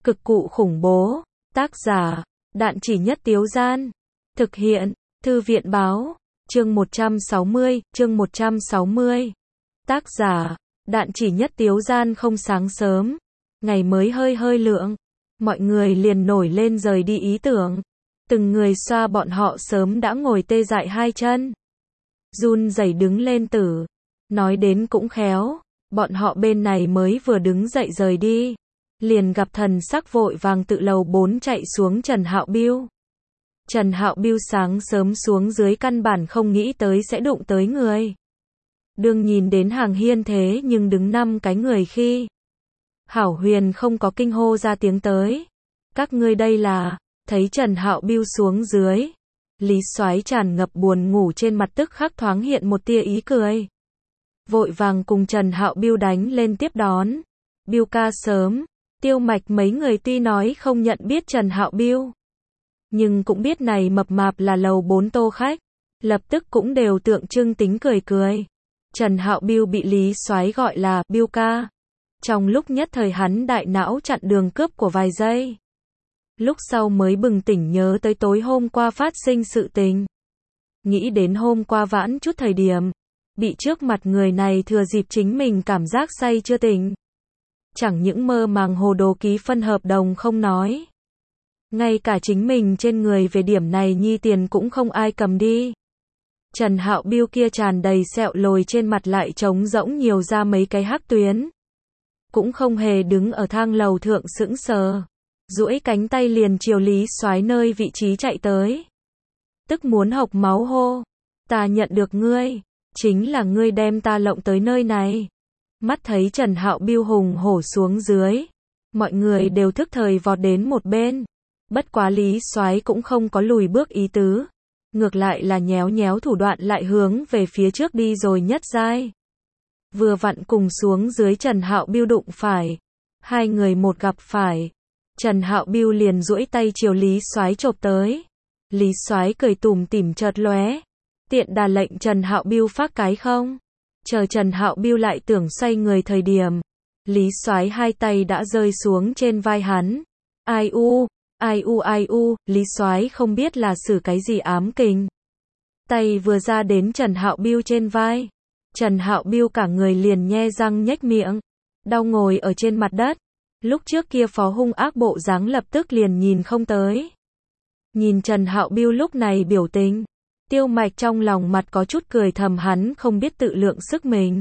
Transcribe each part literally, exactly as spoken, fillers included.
Cực cụ khủng bố. Tác giả, Đạn Chỉ Nhất Tiếu Gian. Thực hiện, Thư viện báo. Chương một trăm sáu mươi, chương một trăm sáu mươi. Tác giả, Đạn Chỉ Nhất Tiếu Gian. Không sáng sớm, ngày mới hơi hơi lượng, mọi người liền nổi lên rời đi ý tưởng. Từng người xoa bọn họ sớm đã ngồi tê dại hai chân. Run rẩy đứng lên tử. Nói đến cũng khéo, bọn họ bên này mới vừa đứng dậy rời đi, liền gặp thần sắc vội vàng tự lầu bốn chạy xuống Trần Hạo Biêu. Trần Hạo Biêu sáng sớm xuống dưới căn bản không nghĩ tới sẽ đụng tới người. Đương nhìn đến hàng hiên thế nhưng đứng năm cái người khi Hảo Huyền không có kinh hô ra tiếng tới. Các ngươi đây là, thấy Trần Hạo Biêu xuống dưới, Lý Soái tràn ngập buồn ngủ trên mặt tức khắc thoáng hiện một tia ý cười. Vội vàng cùng Trần Hạo Biêu đánh lên tiếp đón. Biêu ca sớm. Tiêu Mạch mấy người tuy nói không nhận biết Trần Hạo Biêu, nhưng cũng biết này mập mạp là lầu bốn tô khách, lập tức cũng đều tượng trưng tính cười cười. Trần Hạo Biêu bị Lý Soái gọi là Biêu ca. Trong lúc nhất thời hắn đại não chặn đường cướp của vài giây. Lúc sau mới bừng tỉnh nhớ tới tối hôm qua phát sinh sự tình. Nghĩ đến hôm qua vãn chút thời điểm, bị trước mặt người này thừa dịp chính mình cảm giác say chưa tỉnh. Chẳng những mơ màng hồ đồ ký phân hợp đồng không nói, ngay cả chính mình trên người về điểm này nhi tiền cũng không ai cầm đi. Trần Hạo Biêu kia tràn đầy sẹo lồi trên mặt lại trống rỗng nhiều ra mấy cái hắc tuyến. Cũng không hề đứng ở thang lầu thượng sững sờ, duỗi cánh tay liền chiều Lý Soái nơi vị trí chạy tới. Tức muốn hộc máu hô, ta nhận được ngươi, chính là ngươi đem ta lộng tới nơi này. Mắt thấy Trần Hạo Biêu hùng hổ xuống dưới, mọi người đều thức thời vọt đến một bên. Bất quá Lý Soái cũng không có lùi bước ý tứ, ngược lại là nhéo nhéo thủ đoạn lại hướng về phía trước đi rồi nhất giai. Vừa vặn cùng xuống dưới Trần Hạo Biêu đụng phải, hai người một gặp phải, Trần Hạo Biêu liền duỗi tay chiều Lý Soái chộp tới. Lý Soái cười tủm tỉm chợt lóe, tiện đà lệnh Trần Hạo Biêu phát cái không. Chờ Trần Hạo Biêu lại tưởng xoay người thời điểm, Lý Soái hai tay đã rơi xuống trên vai hắn. Ai u, ai u ai u, Lý Soái không biết là xử cái gì ám kình. Tay vừa ra đến Trần Hạo Biêu trên vai, Trần Hạo Biêu cả người liền nhe răng nhếch miệng, đau ngồi ở trên mặt đất. Lúc trước kia phó hung ác bộ dáng lập tức liền nhìn không tới. Nhìn Trần Hạo Biêu lúc này biểu tình, Tiêu Mạch trong lòng mặt có chút cười thầm, hắn không biết tự lượng sức mình.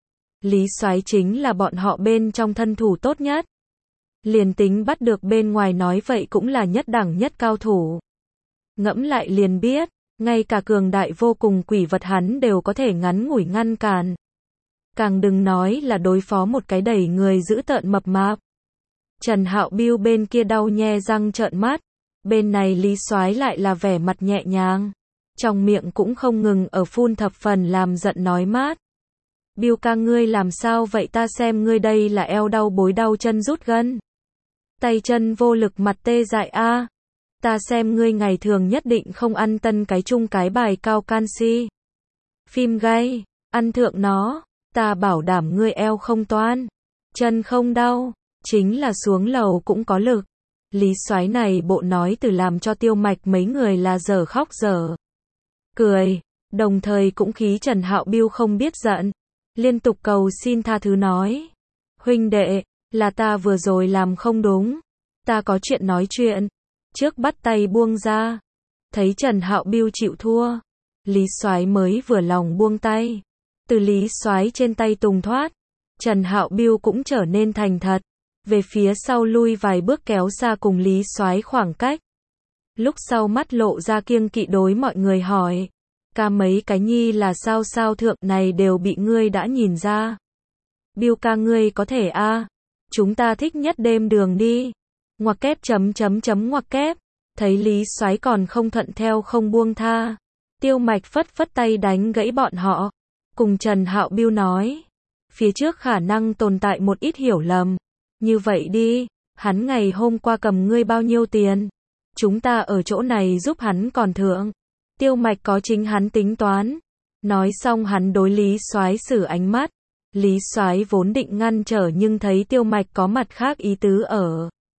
Lý Soái chính là bọn họ bên trong thân thủ tốt nhất. Liền tính bắt được bên ngoài nói vậy cũng là nhất đẳng nhất cao thủ. Ngẫm lại liền biết, ngay cả cường đại vô cùng quỷ vật hắn đều có thể ngắn ngủi ngăn cản. Càng đừng nói là đối phó một cái đẩy người dữ tợn mập mạp. Trần Hạo Biêu bên kia đau nhe răng trợn mắt, bên này Lý Soái lại là vẻ mặt nhẹ nhàng. Trong miệng cũng không ngừng ở phun thập phần làm giận nói mát. Biêu ca ngươi làm sao vậy, ta xem ngươi đây là eo đau bối đau chân rút gân. Tay chân vô lực mặt tê dại a. À. Ta xem ngươi ngày thường nhất định không ăn tân cái chung cái bài cao canxi. Phim gay, ăn thượng nó, ta bảo đảm ngươi eo không toan, chân không đau, chính là xuống lầu cũng có lực. Lý Soái này bộ nói từ làm cho Tiêu Mạch mấy người là dở khóc dở cười, đồng thời cũng khí Trần Hạo Biêu không biết giận, liên tục cầu xin tha thứ nói. Huynh đệ, là ta vừa rồi làm không đúng, ta có chuyện nói chuyện, trước bắt tay buông ra. Thấy Trần Hạo Biêu chịu thua, Lý Soái mới vừa lòng buông tay. Từ Lý Soái trên tay tùng thoát, Trần Hạo Biêu cũng trở nên thành thật, về phía sau lui vài bước kéo xa cùng Lý Soái khoảng cách. Lúc sau mắt lộ ra kiêng kỵ đối mọi người hỏi, ca mấy cái nhi là sao sao thượng này đều bị ngươi đã nhìn ra. Biêu ca ngươi có thể a, à. Chúng ta thích nhất đêm đường đi. Ngoặc kép chấm chấm chấm ngoặc kép. Thấy Lý Soái còn không thuận theo không buông tha, Tiêu Mạch phất phất tay đánh gãy bọn họ, cùng Trần Hạo Biêu nói, phía trước khả năng tồn tại một ít hiểu lầm. Như vậy đi, hắn ngày hôm qua cầm ngươi bao nhiêu tiền? Chúng ta ở chỗ này giúp hắn còn thượng. Tiêu Mạch có chính hắn tính toán. Nói xong hắn đối Lý Soái sử ánh mắt. Lý Soái vốn định ngăn trở nhưng thấy Tiêu Mạch có mặt khác ý tứ ở.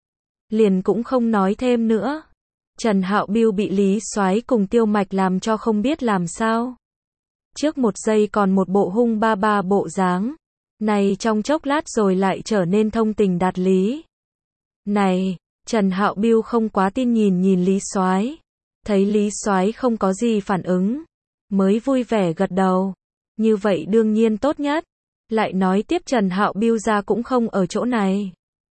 liền cũng không nói thêm nữa. Trần Hạo Biêu bị Lý Soái cùng Tiêu Mạch làm cho không biết làm sao. Trước một giây còn một bộ hung ba ba bộ dáng, này trong chốc lát rồi lại trở nên thông tình đạt lý. Này, Trần Hạo Biêu không quá tin nhìn nhìn Lý Soái, thấy Lý Soái không có gì phản ứng, mới vui vẻ gật đầu. Như vậy đương nhiên tốt nhất. Lại nói tiếp Trần Hạo Biêu ra cũng không ở chỗ này.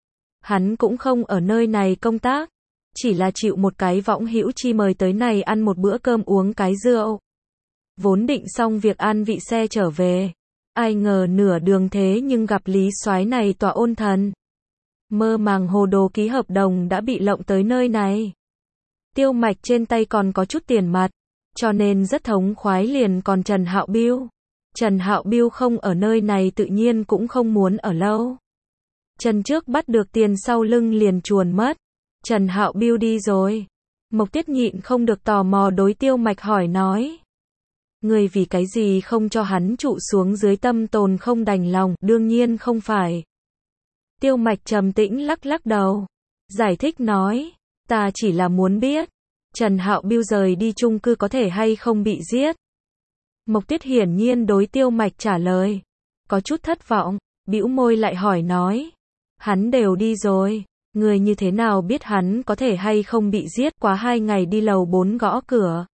Hắn cũng không ở nơi này công tác, chỉ là chịu một cái võng hữu chi mời tới này ăn một bữa cơm uống cái rượu. Vốn định xong việc ăn vị xe trở về, ai ngờ nửa đường thế nhưng gặp Lý Soái này tọa ôn thần. Mơ màng hồ đồ ký hợp đồng đã bị lộng tới nơi này. Tiêu Mạch trên tay còn có chút tiền mặt, cho nên rất thống khoái liền còn Trần Hạo Biêu. Trần Hạo Biêu không ở nơi này tự nhiên cũng không muốn ở lâu. Chân trước bắt được tiền sau lưng liền chuồn mất. Trần Hạo Biêu đi rồi. Mộc Tiết nhịn không được tò mò đối Tiêu Mạch hỏi nói. Người vì cái gì không cho hắn trụ xuống dưới tâm tồn không đành lòng, đương nhiên không phải. Tiêu Mạch trầm tĩnh lắc lắc đầu. Giải thích nói, ta chỉ là muốn biết, Trần Hạo Biêu rời đi chung cư có thể hay không bị giết. Mộc Tiết hiển nhiên đối Tiêu Mạch trả lời. Có chút thất vọng, bĩu môi lại hỏi nói. Hắn đều đi rồi, người như thế nào biết hắn có thể hay không bị giết, quá hai ngày đi lầu bốn gõ cửa.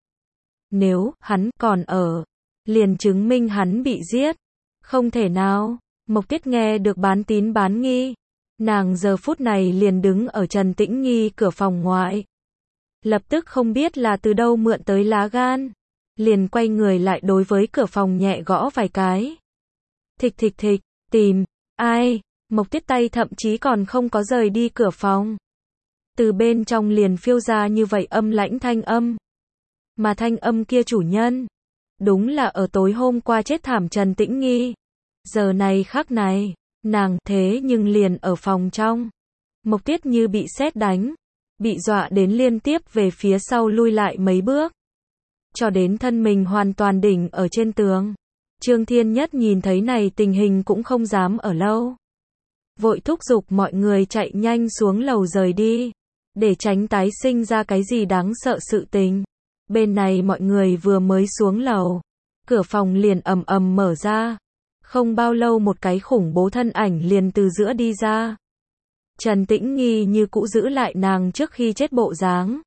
Nếu hắn còn ở, liền chứng minh hắn bị giết. Không thể nào. Mộc Tiết nghe được bán tín bán nghi. Nàng giờ phút này liền đứng ở Trần Tĩnh Nghi cửa phòng ngoại. Lập tức không biết là từ đâu mượn tới lá gan. Liền quay người lại đối với cửa phòng nhẹ gõ vài cái. Thịch thịch thịch, tìm, ai? Mộc Tiết tay thậm chí còn không có rời đi cửa phòng. Từ bên trong liền phiêu ra như vậy âm lãnh thanh âm. Mà thanh âm kia chủ nhân, đúng là ở tối hôm qua chết thảm Trần Tĩnh Nghi. Giờ này khắc này, nàng thế nhưng liền ở phòng trong. Mộc Tiết như bị sét đánh, bị dọa đến liên tiếp về phía sau lui lại mấy bước. Cho đến thân mình hoàn toàn đỉnh ở trên tường. Trương Thiên Nhất nhìn thấy này tình hình cũng không dám ở lâu. Vội thúc giục mọi người chạy nhanh xuống lầu rời đi, để tránh tái sinh ra cái gì đáng sợ sự tình. Bên này mọi người vừa mới xuống lầu, cửa phòng liền ầm ầm mở ra. Không bao lâu một cái khủng bố thân ảnh liền từ giữa đi ra. Trần Tĩnh Nghi như cũ giữ lại nàng trước khi chết bộ dáng.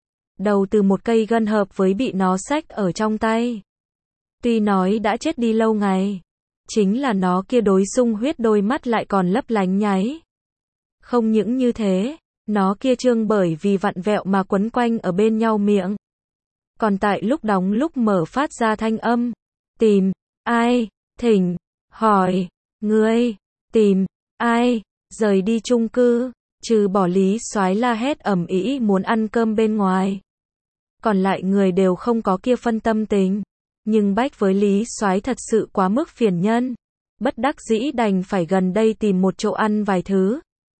Đầu từ một cây gân hợp với bị nó xách ở trong tay. Tuy nói đã chết đi lâu ngày, chính là nó kia đối sung huyết đôi mắt lại còn lấp lánh nháy. Không những như thế, nó kia trương bởi vì vặn vẹo mà quấn quanh ở bên nhau miệng. Còn tại lúc đóng lúc mở phát ra thanh âm. Tìm, ai, thỉnh, hỏi, ngươi, tìm, ai, rời đi chung cư, trừ bỏ Lý Soái la hét ầm ĩ muốn ăn cơm bên ngoài. Còn lại người đều không có kia phân tâm tình. Nhưng bách với Lý Soái thật sự quá mức phiền nhân. Bất đắc dĩ đành phải gần đây tìm một chỗ ăn vài thứ.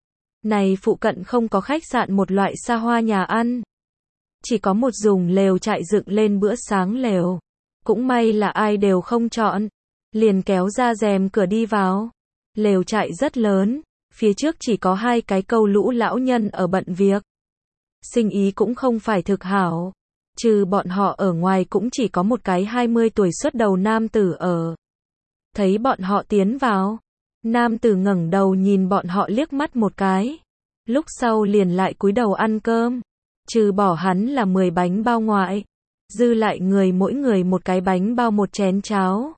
Này phụ cận không có khách sạn một loại xa hoa nhà ăn. Chỉ có một dùng lều trại dựng lên bữa sáng lều. Cũng may là ai đều không chọn. Liền kéo ra rèm cửa đi vào. Lều trại rất lớn. Phía trước chỉ có hai cái câu lũ lão nhân ở bận việc. Sinh ý cũng không phải thực hảo. Trừ bọn họ ở ngoài cũng chỉ có một cái hai mươi tuổi xuất đầu nam tử ở. Thấy bọn họ tiến vào, nam tử ngẩng đầu nhìn bọn họ liếc mắt một cái. Lúc sau liền lại cúi đầu ăn cơm. Trừ bỏ hắn là mười bánh bao ngoại. Dư lại người mỗi người một cái bánh bao một chén cháo.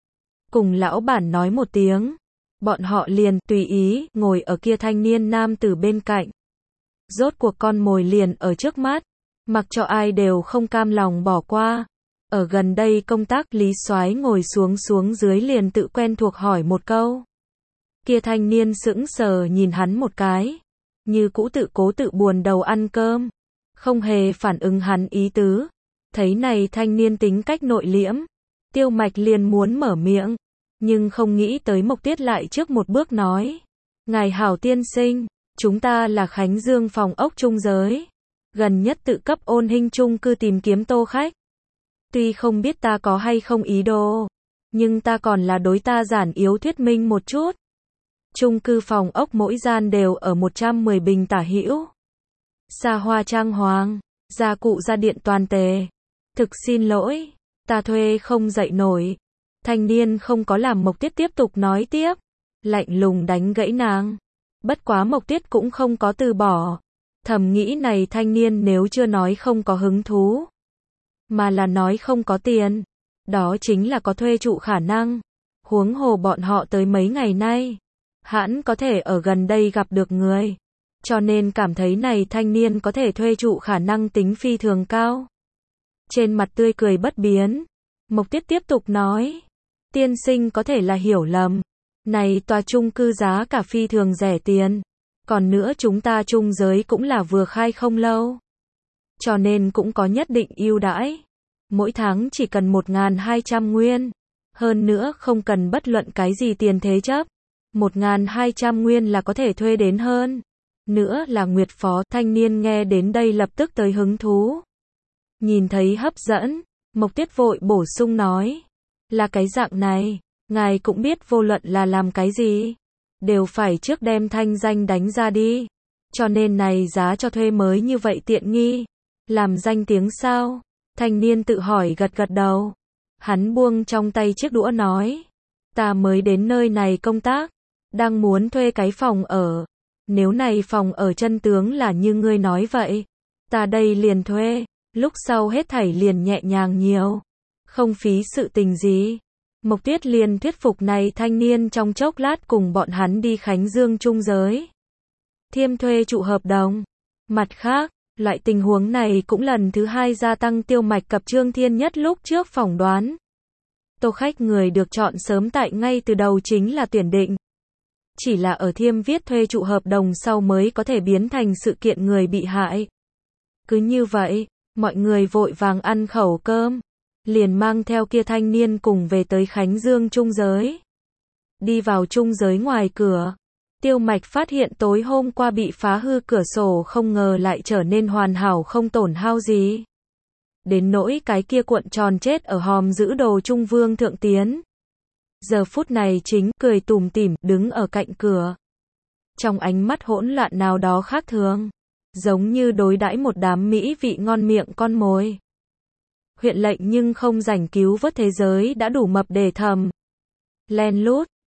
Cùng lão bản nói một tiếng. Bọn họ liền tùy ý ngồi ở kia thanh niên nam tử bên cạnh. Rốt cuộc con mồi liền ở trước mắt. Mặc cho ai đều không cam lòng bỏ qua. Ở gần đây công tác Lý Soái ngồi xuống xuống dưới liền tự quen thuộc hỏi một câu. Kia thanh niên sững sờ nhìn hắn một cái. Như cũ tự cố tự buồn đầu ăn cơm. Không hề phản ứng hắn ý tứ. Thấy này thanh niên tính cách nội liễm. Tiêu Mạch liền muốn mở miệng. Nhưng không nghĩ tới Mộc Tiết lại trước một bước nói. Ngài hảo tiên sinh, chúng ta là Khánh Dương phòng ốc trung giới. Gần nhất tự cấp Ôn Hinh chung cư tìm kiếm tô khách. Tuy không biết ta có hay không ý đồ, nhưng ta còn là đối ta giản yếu thuyết minh một chút. Chung cư phòng ốc mỗi gian đều ở một trăm mười bình tả hữu. xa hoa trang hoàng, gia cụ gia điện toàn tề. Thực xin lỗi, ta thuê không dậy nổi. Thanh niên không có làm Mộc Tuyết tiếp tục nói tiếp, lạnh lùng đánh gãy nàng. Bất quá Mộc Tuyết cũng không có từ bỏ. Thầm nghĩ này thanh niên nếu chưa nói không có hứng thú, mà là nói không có tiền, đó chính là có thuê trụ khả năng. Huống hồ bọn họ tới mấy ngày nay, hãn có thể ở gần đây gặp được người, cho nên cảm thấy này thanh niên có thể thuê trụ khả năng tính phi thường cao. Trên mặt tươi cười bất biến, Mộc Tuyết tiếp tục nói, tiên sinh có thể là hiểu lầm, này tòa chung cư giá cả phi thường rẻ tiền, còn nữa chúng ta chung giới cũng là vừa khai không lâu, cho nên cũng có nhất định ưu đãi. Mỗi tháng chỉ cần một nghìn hai trăm nguyên, hơn nữa không cần bất luận cái gì tiền thế chấp, một nghìn hai trăm nguyên là có thể thuê đến hơn. Nữa là Nguyệt Phó. Thanh niên nghe đến đây lập tức tới hứng thú. Nhìn thấy hấp dẫn, Mộc Tuyết vội bổ sung nói, là cái dạng này, ngài cũng biết vô luận là làm cái gì, đều phải trước đem thanh danh đánh ra đi, cho nên này giá cho thuê mới như vậy tiện nghi, làm danh tiếng sao? Thanh niên tự hỏi gật gật đầu, hắn buông trong tay chiếc đũa nói, ta mới đến nơi này công tác, đang muốn thuê cái phòng ở, nếu này phòng ở chân tướng là như ngươi nói vậy, ta đây liền thuê, lúc sau hết thảy liền nhẹ nhàng nhiều, không phí sự tình gì. Mộc Tuyết liền thuyết phục này thanh niên trong chốc lát cùng bọn hắn đi Khánh Dương chung giới, thiêm thuê trụ hợp đồng. Mặt khác, loại tình huống này cũng lần thứ hai gia tăng Tiêu Mạch cập Trương Thiên Nhất lúc trước phỏng đoán. Tô khách người được chọn sớm tại ngay từ đầu chính là tuyển định. Chỉ là ở thiêm viết thuê trụ hợp đồng sau mới có thể biến thành sự kiện người bị hại. Cứ như vậy, mọi người vội vàng ăn khẩu cơm, liền mang theo kia thanh niên cùng về tới Khánh Dương trung giới. Đi vào trung giới ngoài cửa, Tiêu Mạch phát hiện tối hôm qua bị phá hư cửa sổ không ngờ lại trở nên hoàn hảo không tổn hao gì. Đến nỗi cái kia cuộn tròn chết ở hòm giữ đồ Trung Vương Thượng Tiến, giờ phút này chính cười tủm tỉm đứng ở cạnh cửa. Trong ánh mắt hỗn loạn nào đó khác thường, giống như đối đãi một đám mỹ vị ngon miệng con mồi. Huyện lệnh nhưng không rảnh cứu vớt thế giới đã đủ mập để thầm. Len lút,